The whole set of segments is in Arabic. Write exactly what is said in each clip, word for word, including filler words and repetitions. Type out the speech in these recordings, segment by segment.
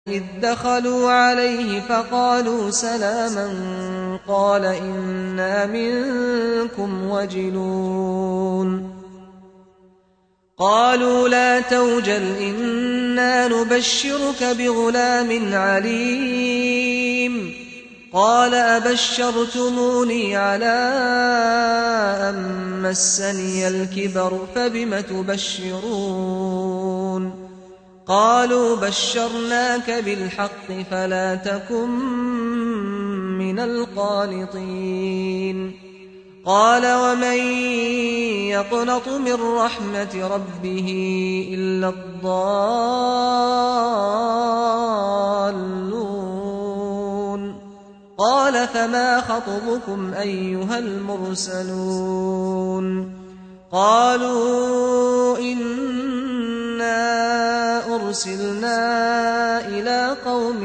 إذ دخلوا عليه فقالوا سلاما قال إنا منكم وجلون قالوا لا توجل إنا نبشرك بغلام عليم قال أبشرتموني على أن مسني الكبر فبم تبشرون قالوا بشرناك بالحق فلا تكن من القانطين قال ومن يقنط من رحمة ربه إلا الضالون قال فما خطبكم أيها المرسلون قالوا إنا أرسلنا إلى قوم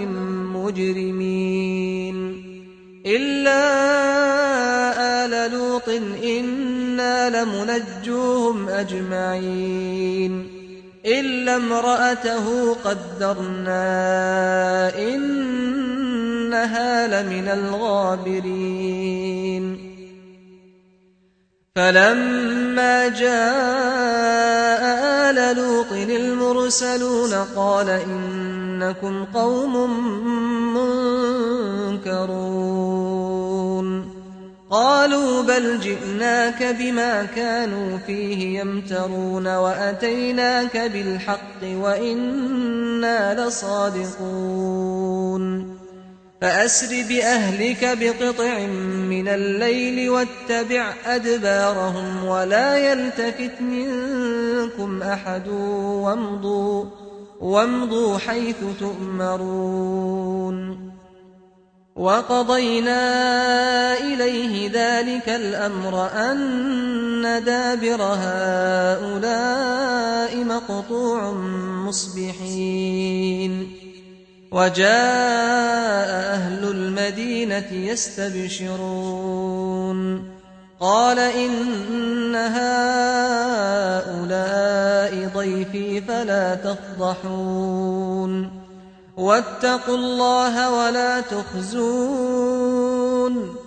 مجرمين إلا آل لوط إنا لمنجوهم أجمعين إلا امرأته قدرنا إنها لمن الغابرين فلما جاء آل لوط المرسلون قال إنكم قوم منكرون قالوا بل جئناك بما كانوا فيه يمترون وأتيناك بالحق وإنا لصادقون فأسر بأهلك بقطع من الليل واتبع أدبارهم ولا يلتفت منكم أحد وامضوا, وامضوا حيث تؤمرون وقضينا إليه ذلك الأمر أن دابر هؤلاء مقطوع مصبحين وجاء أهل المدينة يستبشرون قال إن هؤلاء ضيفي فلا تفضحون واتقوا الله ولا تخزون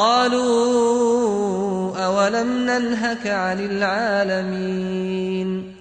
قالوا أولم ننهك عن العالمين